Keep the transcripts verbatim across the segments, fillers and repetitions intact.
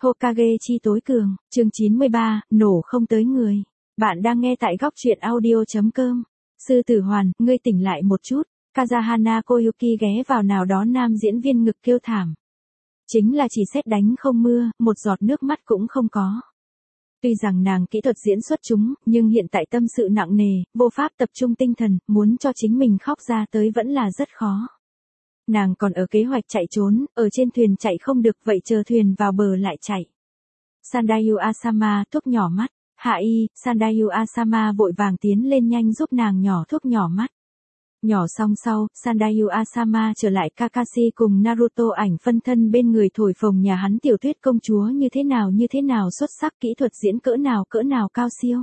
Hokage chi tối cường, chương chín mươi ba, nổ không tới người. Bạn đang nghe tại góc truyện audio.com. Sư tử hoàn, ngươi tỉnh lại một chút. Kazahana Koyuki ghé vào nào đó nam diễn viên ngực kêu thảm. Chính là chỉ sét đánh không mưa, một giọt nước mắt cũng không có. Tuy rằng nàng kỹ thuật diễn xuất chúng, nhưng hiện tại tâm sự nặng nề, vô pháp tập trung tinh thần, muốn cho chính mình khóc ra tới vẫn là rất khó. Nàng còn ở kế hoạch chạy trốn, ở trên thuyền chạy không được vậy chờ thuyền vào bờ lại chạy. Sandayu Asama thuốc nhỏ mắt. Hạ y, Sandayu Asama vội vàng tiến lên nhanh giúp nàng nhỏ thuốc nhỏ mắt. Nhỏ xong sau, Sandayu Asama trở lại Kakashi cùng Naruto ảnh phân thân bên người thổi phồng nhà hắn tiểu tuyết công chúa như thế nào như thế nào xuất sắc, kỹ thuật diễn cỡ nào cỡ nào cao siêu.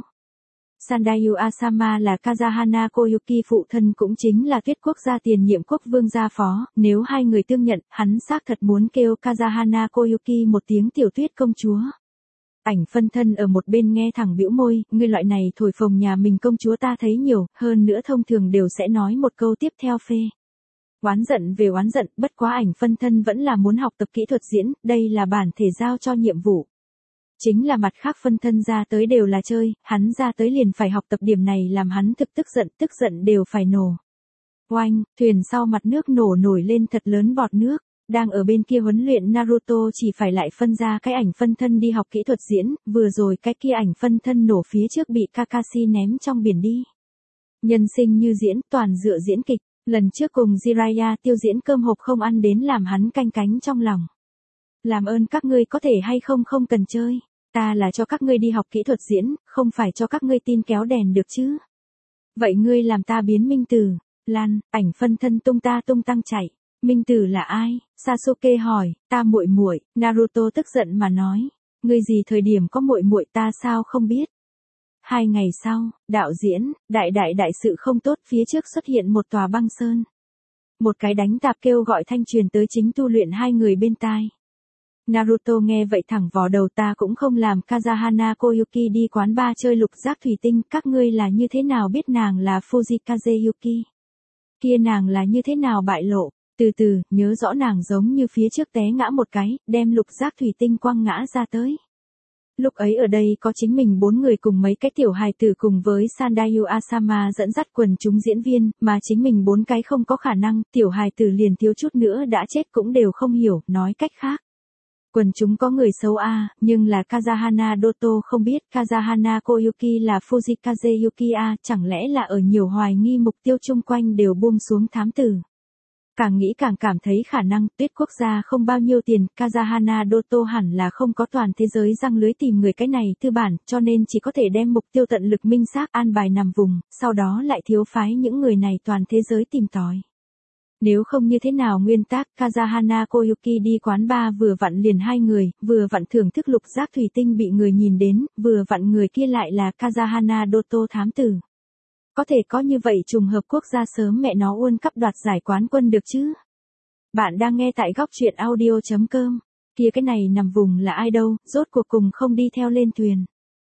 Sandayu Asama là Kazahana Koyuki phụ thân cũng chính là tuyết quốc gia tiền nhiệm quốc vương gia phó, nếu hai người tương nhận, hắn xác thật muốn kêu Kazahana Koyuki một tiếng tiểu tuyết công chúa. Ảnh phân thân ở một bên nghe thẳng bĩu môi, ngươi loại này thổi phồng nhà mình công chúa ta thấy nhiều, hơn nữa thông thường đều sẽ nói một câu tiếp theo phê. Oán giận về oán giận, bất quá ảnh phân thân vẫn là muốn học tập kỹ thuật diễn, đây là bản thể giao cho nhiệm vụ. Chính là mặt khác phân thân ra tới đều là chơi, hắn ra tới liền phải học tập điểm này làm hắn thực tức giận, tức giận đều phải nổ. Oanh, thuyền sau mặt nước nổ nổi lên thật lớn bọt nước. Đang ở bên kia huấn luyện Naruto chỉ phải lại phân ra cái ảnh phân thân đi học kỹ thuật diễn, vừa rồi cái kia ảnh phân thân nổ phía trước bị Kakashi ném trong biển đi. Nhân sinh như diễn, toàn dựa diễn kịch, lần trước cùng Jiraiya tiêu diễn cơm hộp không ăn đến làm hắn canh cánh trong lòng. Làm ơn các ngươi có thể hay không không cần chơi, ta là cho các ngươi đi học kỹ thuật diễn, không phải cho các ngươi tin kéo đèn được chứ. Vậy ngươi làm ta biến minh tử, lan, ảnh phân thân tung ta tung tăng chạy. Minh tử là ai? Sasuke hỏi, ta muội muội. Naruto tức giận mà nói, ngươi gì thời điểm có muội muội ta sao không biết? Hai ngày sau, đạo diễn, đại đại đại sự không tốt, phía trước xuất hiện một tòa băng sơn. Một cái đánh tạp kêu gọi thanh truyền tới chính tu luyện hai người bên tai. Naruto nghe vậy thẳng vò đầu, ta cũng không làm Kazahana Koyuki đi quán bar chơi lục giác thủy tinh, các ngươi là như thế nào biết nàng là Fujikaze Yuki? Kia nàng là như thế nào bại lộ? Từ từ, nhớ rõ nàng giống như phía trước té ngã một cái, đem lục giác thủy tinh quăng ngã ra tới. Lúc ấy ở đây có chính mình bốn người cùng mấy cái tiểu hài tử cùng với Sandayu Asama dẫn dắt quần chúng diễn viên, mà chính mình bốn cái không có khả năng, tiểu hài tử liền thiếu chút nữa đã chết cũng đều không hiểu, nói cách khác. Quần chúng có người xấu a, à, nhưng là Kazahana Doto không biết Kazahana Koyuki là Fujikaze Yuki a, à, chẳng lẽ là ở nhiều hoài nghi mục tiêu chung quanh đều buông xuống thám tử. Càng nghĩ càng cảm thấy khả năng, tuyết quốc gia không bao nhiêu tiền, Kazahana Doto hẳn là không có toàn thế giới răng lưới tìm người cái này tư bản, cho nên chỉ có thể đem mục tiêu tận lực minh xác an bài nằm vùng, sau đó lại thiếu phái những người này toàn thế giới tìm tòi. Nếu không như thế nào nguyên tắc, Kazahana Koyuki đi quán bar vừa vặn liền hai người, vừa vặn thưởng thức lục giác thủy tinh bị người nhìn đến, vừa vặn người kia lại là Kazahana Doto thám tử. Có thể có như vậy trùng hợp quốc gia sớm mẹ nó uôn cắp đoạt giải quán quân được chứ. Bạn đang nghe tại góc truyện audio.com. Kia cái này nằm vùng là ai đâu, rốt cuộc cùng không đi theo lên thuyền.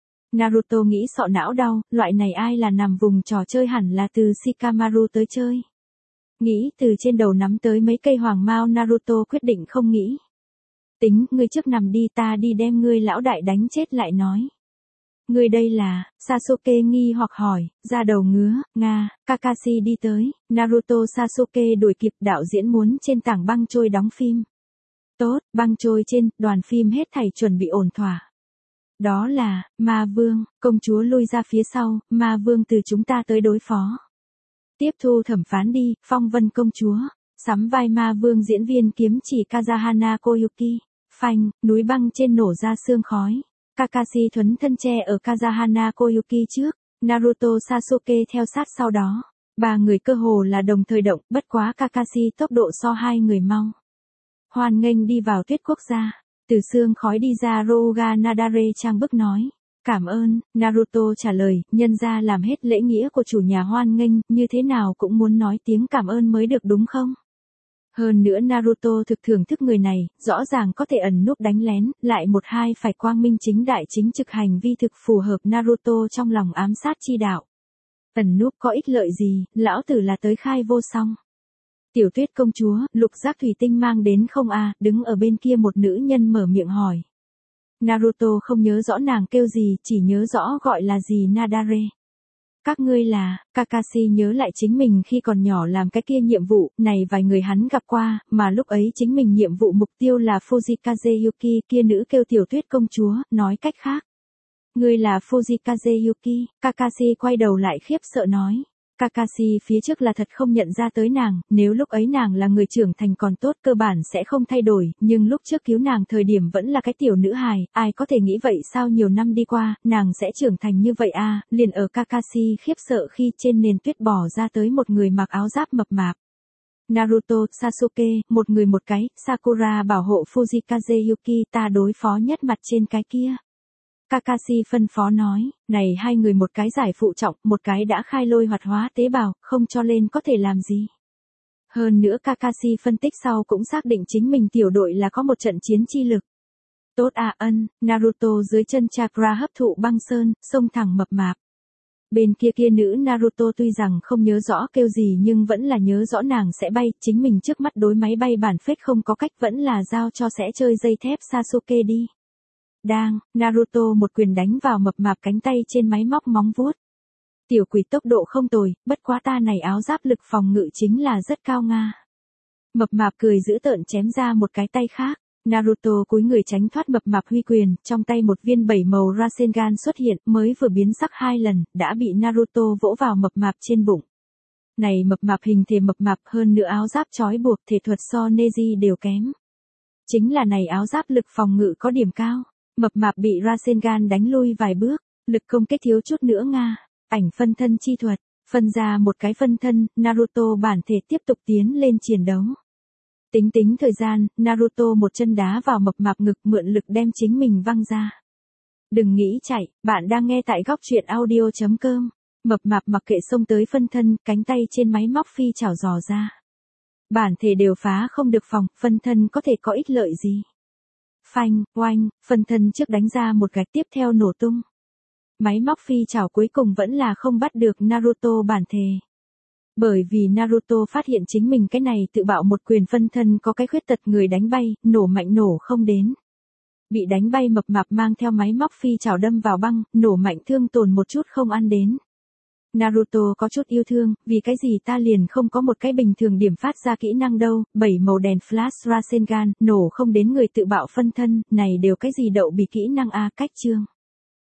Naruto nghĩ sọ não đau, loại này ai là nằm vùng trò chơi hẳn là từ Shikamaru tới chơi. Nghĩ từ trên đầu nắm tới mấy cây hoàng mao, Naruto quyết định không nghĩ. Tính, ngươi trước nằm đi, ta đi đem ngươi lão đại đánh chết lại nói. Người đây là, Sasuke nghi hoặc hỏi, ra đầu ngứa, Nga, Kakashi đi tới, Naruto Sasuke đuổi kịp, đạo diễn muốn trên tảng băng trôi đóng phim. Tốt, băng trôi trên, đoàn phim hết thảy chuẩn bị ổn thỏa. Đó là, Ma Vương, công chúa lui ra phía sau, Ma Vương từ chúng ta tới đối phó. Tiếp thu thẩm phán đi, Phong Vân công chúa, sắm vai Ma Vương diễn viên kiếm chỉ Kazahana Koyuki, phanh, núi băng trên nổ ra sương khói. Kakashi thuấn thân che ở Kazahana Koyuki trước, Naruto Sasuke theo sát sau đó. Ba người cơ hồ là đồng thời động, bất quá Kakashi tốc độ so hai người mau. Hoan nghênh đi vào tuyết quốc gia, từ sương khói đi ra Rouga Nadare trang bức nói. Cảm ơn, Naruto trả lời, nhân ra làm hết lễ nghĩa của chủ nhà hoan nghênh, như thế nào cũng muốn nói tiếng cảm ơn mới được đúng không? Hơn nữa Naruto thực thưởng thức người này, rõ ràng có thể ẩn núp đánh lén, lại một hai phải quang minh chính đại chính trực hành vi thực phù hợp Naruto trong lòng ám sát chi đạo. Ẩn núp có ích lợi gì, lão tử là tới khai vô song. Tiểu tuyết công chúa, lục giác thủy tinh mang đến không à, đứng ở bên kia một nữ nhân mở miệng hỏi. Naruto không nhớ rõ nàng kêu gì, chỉ nhớ rõ gọi là gì Nadare. Các ngươi là, Kakashi nhớ lại chính mình khi còn nhỏ làm cái kia nhiệm vụ, này vài người hắn gặp qua, mà lúc ấy chính mình nhiệm vụ mục tiêu là Fujikaze Yuki, kia nữ kêu tiểu tuyết công chúa, nói cách khác. Ngươi là Fujikaze Yuki, Kakashi quay đầu lại khiếp sợ nói. Kakashi phía trước là thật không nhận ra tới nàng, nếu lúc ấy nàng là người trưởng thành còn tốt cơ bản sẽ không thay đổi, nhưng lúc trước cứu nàng thời điểm vẫn là cái tiểu nữ hài, ai có thể nghĩ vậy sao nhiều năm đi qua, nàng sẽ trưởng thành như vậy a à, liền ở Kakashi khiếp sợ khi trên nền tuyết bò ra tới một người mặc áo giáp mập mạp. Naruto, Sasuke, một người một cái, Sakura bảo hộ Fujikaze Yuki ta đối phó nhất mặt trên cái kia. Kakashi phân phó nói, này hai người một cái giải phụ trọng, một cái đã khai lôi hoạt hóa tế bào, không cho lên có thể làm gì. Hơn nữa Kakashi phân tích sau cũng xác định chính mình tiểu đội là có một trận chiến chi lực. Tốt à ân, Naruto dưới chân chakra hấp thụ băng sơn, xông thẳng mập mạp. Bên kia kia nữ Naruto tuy rằng không nhớ rõ kêu gì nhưng vẫn là nhớ rõ nàng sẽ bay, chính mình trước mắt đối máy bay bản phết không có cách vẫn là giao cho sẽ chơi dây thép Sasuke đi. Đang, Naruto một quyền đánh vào mập mạp cánh tay trên máy móc móng vuốt. Tiểu quỷ tốc độ không tồi, bất quá ta này áo giáp lực phòng ngự chính là rất cao nga. Mập mạp cười giữ tợn chém ra một cái tay khác. Naruto cúi người tránh thoát mập mạp huy quyền, trong tay một viên bảy màu Rasengan xuất hiện, mới vừa biến sắc hai lần, đã bị Naruto vỗ vào mập mạp trên bụng. Này mập mạp hình thể mập mạp hơn nữa áo giáp trói buộc thể thuật so Neji đều kém. Chính là này áo giáp lực phòng ngự có điểm cao. Mập mạp bị Rasengan đánh lui vài bước, lực công kích thiếu chút nữa nga, ảnh phân thân chi thuật, phân ra một cái phân thân, Naruto bản thể tiếp tục tiến lên chiến đấu. Tính tính thời gian, Naruto một chân đá vào mập mạp ngực mượn lực đem chính mình văng ra. Đừng nghĩ chạy, bạn đang nghe tại góc truyện audio chấm com. Mập mạp mặc kệ xông tới phân thân, cánh tay trên máy móc phi chảo dò ra. Bản thể đều phá không được phòng, phân thân có thể có ích lợi gì. Phanh, oanh, phân thân trước đánh ra một gạch tiếp theo nổ tung. Máy móc phi chảo cuối cùng vẫn là không bắt được Naruto bản thể. Bởi vì Naruto phát hiện chính mình cái này tự bạo một quyền phân thân có cái khuyết tật người đánh bay, nổ mạnh nổ không đến. Bị đánh bay mập mạp mang theo máy móc phi chảo đâm vào băng, nổ mạnh thương tổn một chút không ăn đến. Naruto có chút yêu thương, vì cái gì ta liền không có một cái bình thường điểm phát ra kỹ năng đâu, bảy màu đèn flash Rasengan, nổ không đến người tự bạo phân thân, này đều cái gì đậu bị kỹ năng a cách chương.